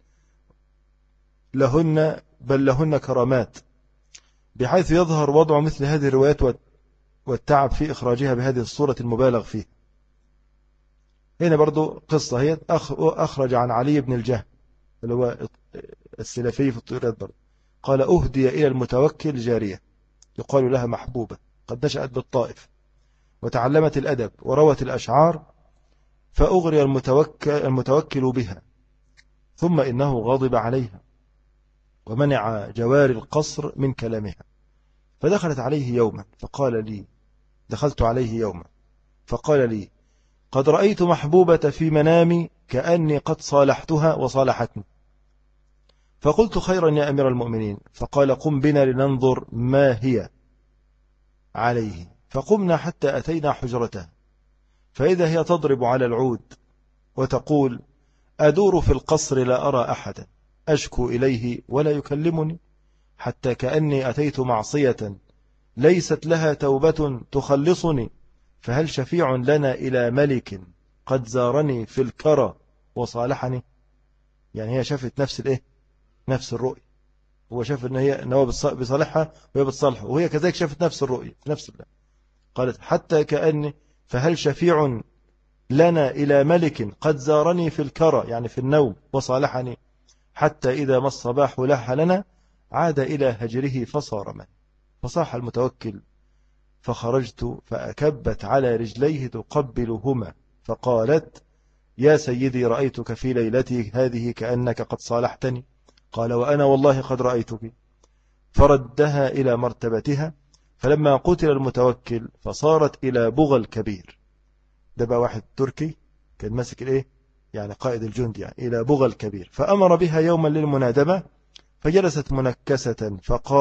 لهن كرامات، بحيث يظهر وضع مثل هذه الروايات والتعب في إخراجها بهذه الصورة المبالغ فيه. هنا برضو قصة هي أخرج عن علي بن الجهم اللي هو السلفي في الطيرات برضو، قال أهدي إلى المتوكل جارية يقال لها محبوبة قد نشأت بالطائف وتعلمت الأدب وروت الأشعار، فأغري المتوكل بها، ثم إنه غضب عليها ومنع جواري القصر من كلامها، فدخلت عليه يوما فقال لي دخلت عليه يوما فقال لي قد رأيت محبوبة في منامي كأني قد صالحتها وصالحتني، فقلت خيرا يا أمير المؤمنين، فقال قم بنا لننظر ما هي عليه، فقمنا حتى أتينا حجرتها، فإذا هي تضرب على العود وتقول أدور في القصر لا أرى أحدا أشكو إليه ولا يكلمني، حتى كأني أتيت معصية ليست لها توبة تخلصني، فهل شفيع لنا إلى ملك قد زارني في الكرى وصالحني. يعني هي شافت نفس الإيه؟ نفس الرؤية، هو شاف إن هو بصالحها وهي بتصالحه، وهي كذلك شافت نفس الرؤية في نفس الله. قالت حتى كأني فهل شفيع لنا إلى ملك قد زارني في الكرى يعني في النوم وصالحني، حتى إذا ما الصباح لح لنا عاد إلى هجره فصار من. فصاح المتوكل فخرجت فأكبت على رجليه تقبلهما، فقالت يا سيدي رأيتك في ليلتي هذه كأنك قد صالحتني. قال وأنا والله قد رأيتك. فردها إلى مرتبتها، فلما قتل المتوكل فصارت إلى بغل كبير. ده بقى واحد تركي كان ماسك الإيه يعني قائد الجند يعني إلى بغل كبير، فأمر بها يوما للمنادمة فجلست منكسة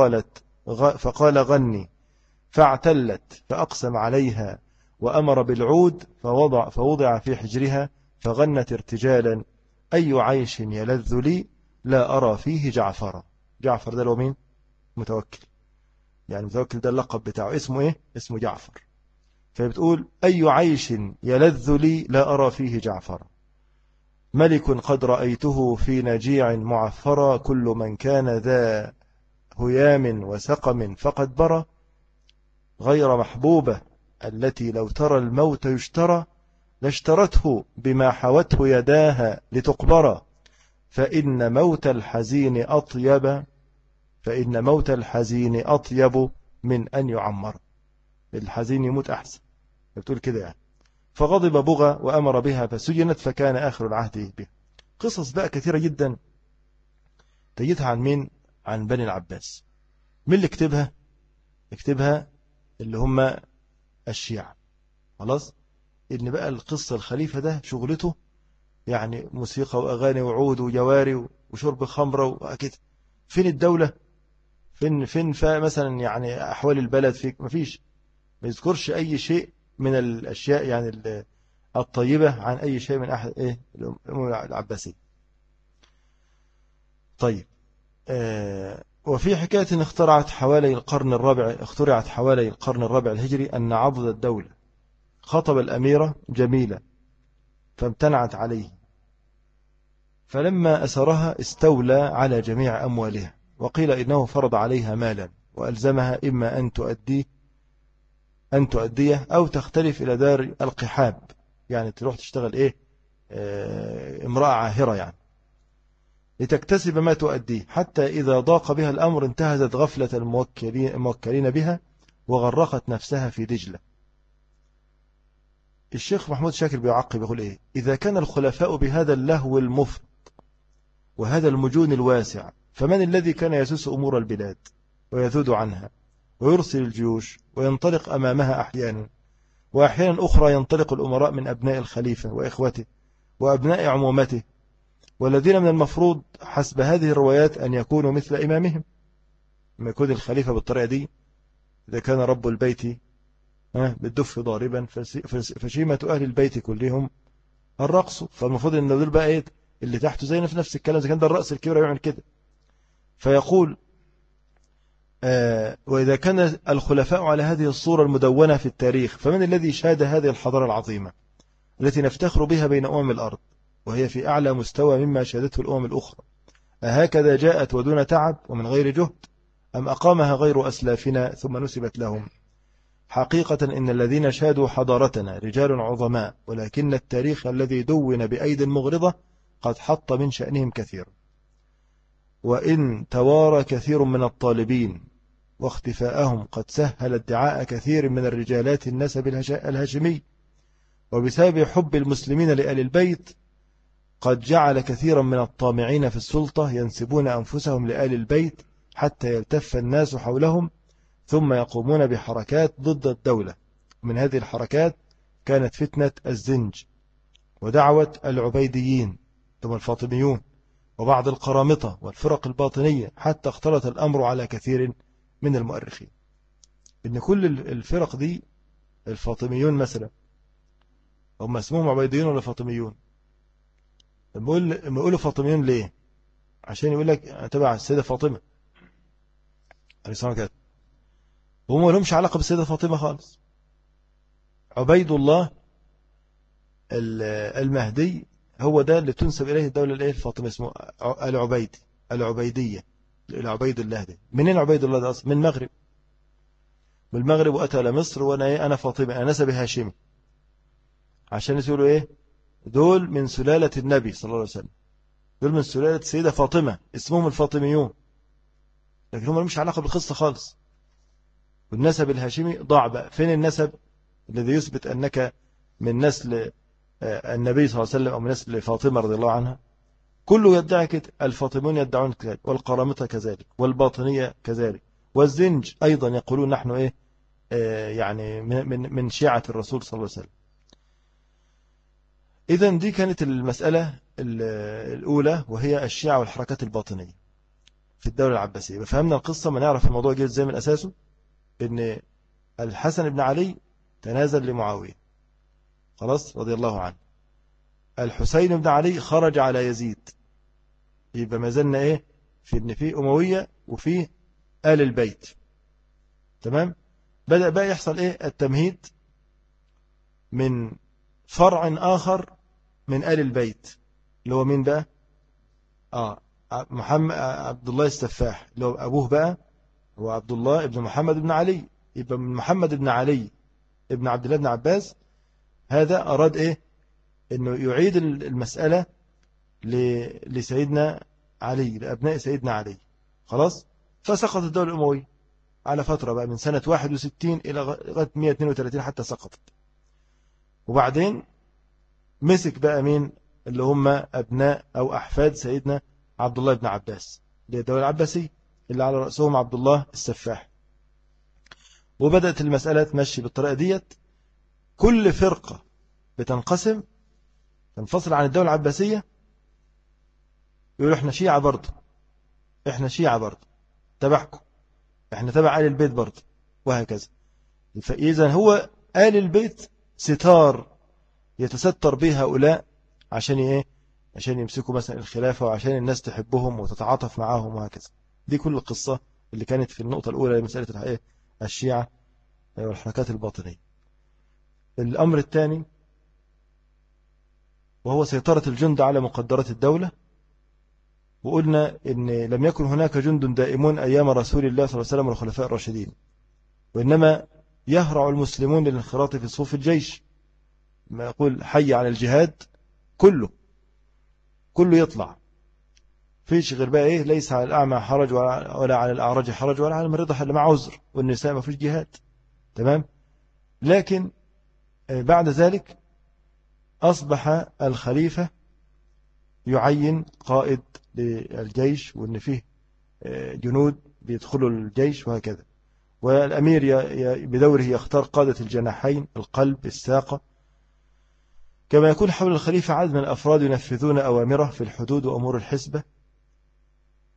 فقال غني، فاعتلت فأقسم عليها وأمر بالعود فوضع في حجرها، فغنت ارتجالا أي عيش يلذ لي لا أرى فيه جعفر. جعفر ده لو مين؟ متوكل، يعني متوكل ده اللقب بتاعه اسمه إيه؟ اسمه جعفر. فبتقول أي عيش يلذ لي لا أرى فيه جعفر، ملك قد رأيته في نجيع معفرا، كل من كان ذا هيام وسقم فقد برى، غير محبوبة التي لو ترى الموت يشترى لاشترته بما حوته يداها لتقبر، فإن موت الحزين أطيب من أن يعمر. الحزين يموت أحسن، بتقول كده يعني. فغضب بغى وأمر بها فسجنت، فكان آخر العهد بها. قصص بقى كثيرة جدا تجدها عن مين؟ عن بني العباس. مين اللي اكتبها اللي هم الشيعة. خلاص، إن بقى القصة الخليفة ده شغلته يعني موسيقى وأغاني وعود وجواري وشرب خمرة وكده. فين الدولة؟ فين مثلا يعني أحوال البلد فيك؟ مفيش، ما يذكرش أي شيء من الأشياء يعني الطيبة عن أي شيء من أحد الأمم العباسية. طيب، وفي حكاية اخترعت حوالي القرن الرابع الهجري أن عضد الدولة خطب الأميرة جميلة فامتنعت عليه، فلما أسرها استولى على جميع أموالها، وقيل إنه فرض عليها مالا وألزمها إما أن تؤديه أو تختلف إلى دار القحاب، يعني تروح تشتغل امرأة عاهرة يعني لتكتسب ما تؤديه، حتى إذا ضاق بها الأمر انتهزت غفلة الموكلين بها وغرقت نفسها في دجلة. الشيخ محمود شاكر بيعقب يقول إذا كان الخلفاء بهذا اللهو المفرط وهذا المجون الواسع، فمن الذي كان يسوس أمور البلاد ويذود عنها ويرسل الجيوش وينطلق أمامها أحيانا، وأحيانا أخرى ينطلق الأمراء من أبناء الخليفة وإخوته وأبناء عمومته، والذين من المفروض حسب هذه الروايات أن يكونوا مثل إمامهم، لما يكون الخليفة بالطريقة دي، إذا كان رب البيت بالدف ضاربا فشيمة أهل البيت كلهم الرقص، فالمفروض ان دول بقى ايه اللي تحته زي في نفس الكلام، إذا كان ده الرأس الكبير يعمل كده. فيقول وإذا كان الخلفاء على هذه الصورة المدونة في التاريخ، فمن الذي شاد هذه الحضارة العظيمة التي نفتخر بها بين الأرض، وهي في أعلى مستوى مما شهدته الأمم الأخرى؟ أهكذا جاءت ودون تعب ومن غير جهد، أم أقامها غير أسلافنا ثم نسبت لهم؟ حقيقة إن الذين شادوا حضارتنا رجال عظماء، ولكن التاريخ الذي دون بأيد مغرضة قد حط من شأنهم كثير، وإن توارى كثير من الطالبين واختفاءهم قد سهل ادعاء كثير من الرجالات النسب الهاشمي، وبسبب حب المسلمين لآل البيت قد جعل كثيرا من الطامعين في السلطة ينسبون أنفسهم لآل البيت حتى يلتف الناس حولهم، ثم يقومون بحركات ضد الدولة. من هذه الحركات كانت فتنة الزنج، ودعوة العبيديين ثم الفاطميون، وبعض القرامطة والفرق الباطنية، حتى اختلط الأمر على كثير من المؤرخين إن كل الفرق دي، الفاطميون مثلا هم اسمهم عبيديون ولا فاطميون؟ لما يقولوا فاطميون ليه؟ عشان يقول لك تبع السيدة فاطمة عليه السلام كده، وهم ما لهمش علاقة بالسيدة فاطمة خالص. عبيد الله المهدي هو ده اللي تنسب إليه الدولة الإيه الفاطمة، اسمه العبيدية، العبيد الله ده. منين عبيد الله ده أصلا؟ من المغرب، من المغرب وأتى إلى مصر، وأنا أنا فاطمة، أنا نسبي هاشمي، عشان يقولوا إيه دول من سلالة النبي صلى الله عليه وسلم، دول من سلالة السيدة فاطمة، اسمهم الفاطميون، لكن هم مش علاقة بالقصة خالص. والنسب الهاشمي ضاع بقى. فين النسب الذي يثبت أنك من نسل النبي صلى الله عليه وسلم أو من نسل فاطمة رضي الله عنها؟ كله يدعي كده، الفاطميون يدعون كذلك، والقرامطة كذلك، والباطنية كذلك، والزنج أيضا يقولون نحن إيه يعني من شيعة الرسول صلى الله عليه وسلم. إذن دي كانت المسألة الأولى، وهي الشيعة والحركات الباطنية في الدولة العباسية. فهمنا القصة، ما نعرف الموضوع جه ازاي من أساسه، إن الحسن بن علي تنازل لمعاوية خلاص رضي الله عنه، الحسين بن علي خرج على يزيد، يبقى ما زلنا إيه في إن في أموية وفي آل البيت، تمام. بدأ بقى يحصل إيه التمهيد من فرع آخر من آل البيت، اللي هو مين بقى؟ محمد عبد الله السفاح، اللي هو أبوه بقى هو عبد الله ابن محمد بن علي، يبقى من محمد بن علي ابن عبد الله بن عباس. هذا أراد إيه إنه يعيد المسألة لسيدنا علي، لأبناء سيدنا علي، خلاص. فسقط الدولة الأموية على فترة بقى من سنة 61 إلى لغاية 132 حتى سقطت. وبعدين مسك بقى مين اللي هم أبناء أو أحفاد سيدنا عبد الله بن عباس، للدولة العباسية اللي على رأسهم عبد الله السفاح. وبدأت المسألة تمشي بالطريقة ديت، كل فرقة بتنقسم تنفصل عن الدولة العباسية، يقولوا احنا شيعة برضه، احنا شيعة برضه تبعكم، احنا تبع آل البيت برضه، وهكذا. فإذا هو آل البيت ستار يتستر به هؤلاء عشان ايه؟ عشان يمسكوا مثلا الخلافة، وعشان الناس تحبهم وتتعاطف معاهم وهكذا. دي كل القصة اللي كانت في النقطة الأولى لمسألة الشيعة والحركات الباطنية. الأمر الثاني وهو سيطرة الجند على مقدرات الدولة. وقلنا إن لم يكن هناك جند دائمون أيام رسول الله صلى الله عليه وسلم والخلفاء الراشدين، وإنما يهرع المسلمون للانخراط في صفوف الجيش، ما يقول حي على الجهاد، كله يطلع، فيش غير بقى إيه، ليس على الأعمى حرج ولا على الأعرج حرج ولا على المريض اللي مع عذر، والنساء ما فيش جهاد، تمام. لكن بعد ذلك أصبح الخليفة يعين قائد للجيش، وإن فيه جنود بيدخلوا الجيش وهكذا، والأمير بدوره يختار قادة الجناحين، القلب، الساقة، كما يكون حول الخليفة عدد من الأفراد ينفذون أوامره في الحدود وأمور الحسبة.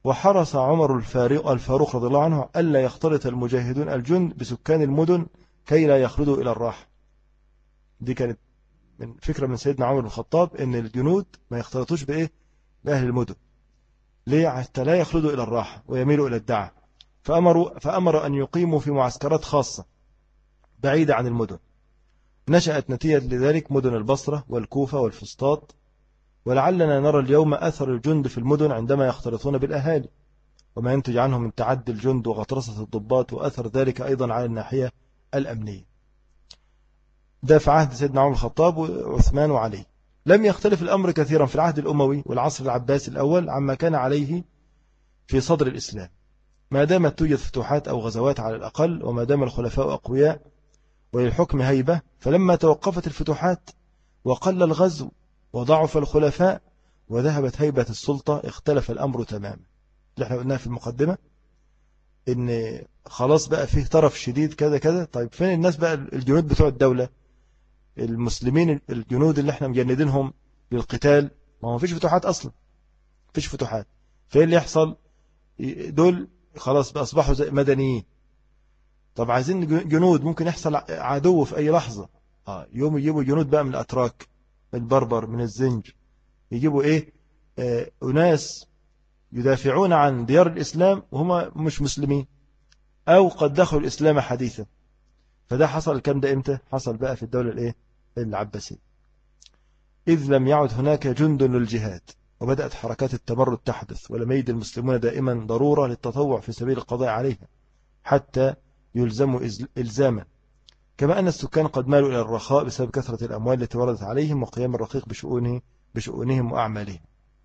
وحرص عمر الفاروق رضي الله عنه ألا يختلط المجاهدون الجند بسكان المدن كي لا يخلدوا إلى الراحة. دي كانت من فكرة من سيدنا عمر بن الخطاب إن الجنود ما يختلطوش بإيه؟ بأهل المدن. ليه؟ حتى لا يخلدوا إلى الراحة ويميلوا إلى الدعة. فأمر أن يقيموا في معسكرات خاصة بعيدة عن المدن. نشأت نتيجة لذلك مدن البصرة والكوفة والفسطاط، ولعلنا نرى اليوم أثر الجند في المدن عندما يختلطون بالأهالي، وما ينتج عنه من تعدي الجند وغطرسة الضباط، وأثر ذلك أيضا على الناحية الأمنية. ده في عهد سيدنا عمر الخطاب وعثمان وعلي. لم يختلف الأمر كثيرا في العهد الأموي والعصر العباسي الأول عما كان عليه في صدر الإسلام، ما دامت توجد فتوحات أو غزوات على الأقل، وما دام الخلفاء أقوياء وللحكم هيبة. فلما توقفت الفتوحات وقل الغزو وضعف الخلفاء وذهبت هيبة السلطة اختلف الأمر تماما. اللي احنا قلناها في المقدمة إن خلاص بقى فيه طرف شديد كذا كذا. طيب فين الناس بقى الجنود بتوع الدولة المسلمين، الجنود اللي احنا مجندينهم للقتال؟ ما هو فيش فتوحات أصلا، فيش فتوحات. فين اللي يحصل؟ دول خلاص بقى أصبحوا زي مدنيين. طب عايزين جنود، ممكن يحصل عدو في أي لحظة. يوم يجيبوا جنود بقى من الأتراك، من البربر، من الزنج، يجيبوا إيه؟ أناس يدافعون عن ديار الإسلام وهم مش مسلمين، أو قد دخلوا الإسلام حديثا. فده حصل الكلام ده إمتى؟ حصل بقى في الدولة الإيه؟ العباسية، إذ لم يعد هناك جند للجهاد، وبدأت حركات التمرد تحدث، ولم يجد المسلمون دائما ضرورة للتطوع في سبيل القضاء عليها حتى يلزموا إلزاما، كما أن السكان قد مالوا إلى الرخاء بسبب كثرة الأموال التي وردت عليهم وقيام الرقيق بشؤونهم وأعمالهم.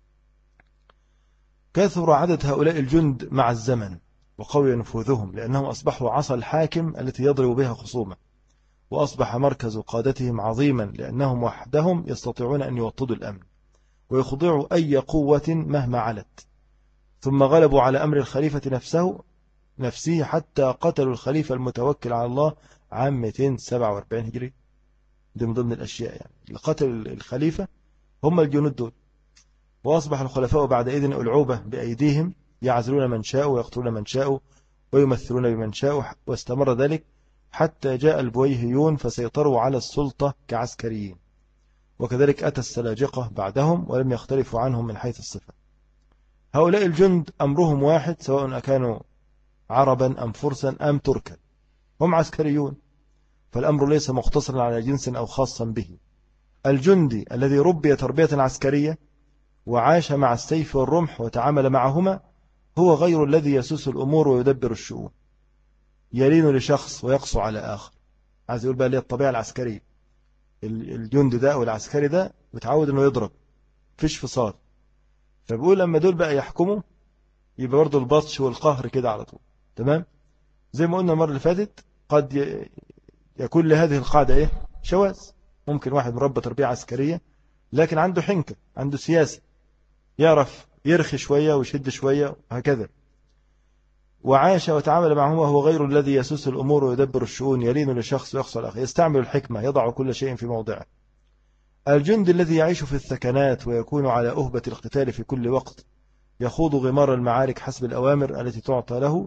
كثر عدد هؤلاء الجند مع الزمن وقوي نفوذهم، لأنهم أصبحوا عصا الحاكم التي يضرب بها خصومه، وأصبح مركز قادتهم عظيما، لأنهم وحدهم يستطيعون أن يوطدوا الأمن ويخضعوا أي قوة مهما علت. ثم غلبوا على أمر الخليفة نفسه حتى قتلوا الخليفة المتوكل على الله عام 247 هجري. دي من ضمن الأشياء يعني اللي قتل الخليفة هم الجنود دول. وأصبح الخلفاء بعد إذن ألعوبة بأيديهم، يعزلون من شاءوا ويقتلون من شاءوا ويمثلون بمن شاءوا، واستمر ذلك حتى جاء البويهيون فسيطروا على السلطة كعسكريين. وكذلك أتى السلاجقة بعدهم ولم يختلفوا عنهم من حيث الصفة. هؤلاء الجند أمرهم واحد، سواء أكانوا عربا أم فرسا أم تركا، هم عسكريون. فالأمر ليس مقتصرا على جنس أو خاصا به. الجندي الذي ربي تربية عسكرية وعاش مع السيف والرمح وتعامل معهما هو غير الذي يسوس الأمور ويدبر الشؤون، يلين لشخص ويقسو على آخر. عايز يقول بقى ليه الطبيعة العسكرية، الجند ده أو العسكري ده متعود أنه يضرب، فيش فصال. فبقول لما دول بقى يحكموا يبقى برضه البطش والقهر كده على طول. تمام؟ زي ما قلنا المرة اللي فاتت قد يكون لهذه القاعدة إيه؟ شواذ. ممكن واحد مربى تربية عسكرية لكن عنده حنكة، عنده سياسة، يعرف يرخي شوية ويشد شوية وهكذا. وعاش وتعامل معه وهو غير الذي يسوس الأمور ويدبر الشؤون، يلين لشخص ويقسو على الآخر، يستعمل الحكمة، يضع كل شيء في موضعه. الجند الذي يعيش في الثكنات ويكون على أهبة القتال في كل وقت، يخوض غمار المعارك حسب الأوامر التي تعطى له.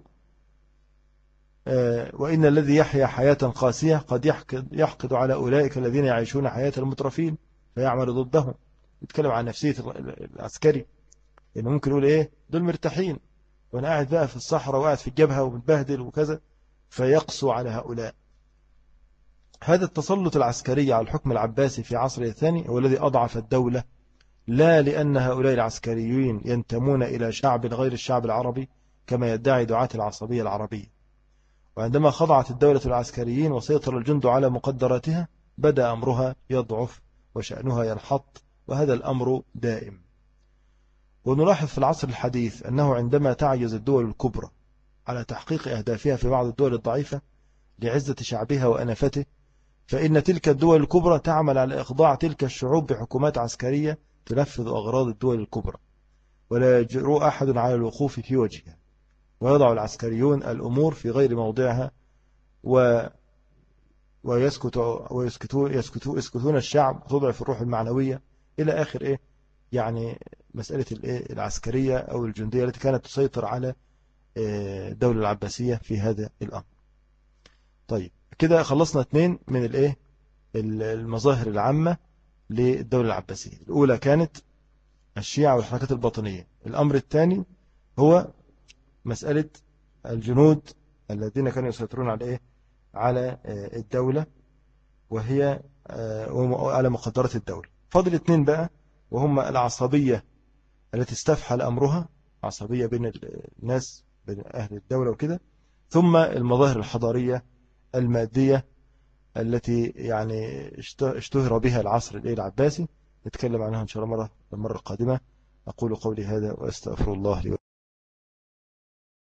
وإن الذي يحيا حياة قاسية قد يحقد على أولئك الذين يعيشون حياة المترفين فيعمل ضدهم. يتكلم عن نفسية العسكري، إنه ممكن يقول إيه دول مرتاحين وأنا قاعد بقى في الصحراء وقاعد في الجبهة ومتبهدل وكذا، فيقسو على هؤلاء. هذا التسلط العسكري على الحكم العباسي في عصره الثاني هو الذي أضعف الدولة، لا لأن هؤلاء العسكريين ينتمون إلى شعب غير الشعب العربي كما يدعي دعاة العصبية العربية. وعندما خضعت الدولة العسكريين وسيطر الجند على مقدراتها بدأ أمرها يضعف وشأنها ينحط، وهذا الأمر دائم. ونلاحظ في العصر الحديث أنه عندما تعجز الدول الكبرى على تحقيق أهدافها في بعض الدول الضعيفة لعزة شعبها وأنفته، فإن تلك الدول الكبرى تعمل على إخضاع تلك الشعوب بحكومات عسكرية تنفذ أغراض الدول الكبرى، ولا يجرؤ أحد على الوقوف في وجهها، ويضع العسكريون الأمور في غير موضعها ويسكتون الشعب، تضعف الروح المعنوية إلى آخر إيه يعني مسألة العسكرية أو الجندية التي كانت تسيطر على الدولة العباسية في هذا الأمر. طيب كده خلصنا اثنين من المظاهر العامة للدولة العباسية. الأولى كانت الشيعة والحركات الباطنية. الأمر الثاني هو مسألة الجنود الذين كانوا يسيطرون على الدولة وهي على مقدرات الدولة. فاضل اثنين بقى، وهم العصبية التي استفحل أمرها، عصبية بين الناس بين أهل الدولة وكده، ثم المظاهر الحضارية المادية التي يعني اشتهر بها العصر العباسي. نتكلم عنها إن شاء الله المرة القادمة. أقول قولي هذا وأستغفر الله لي.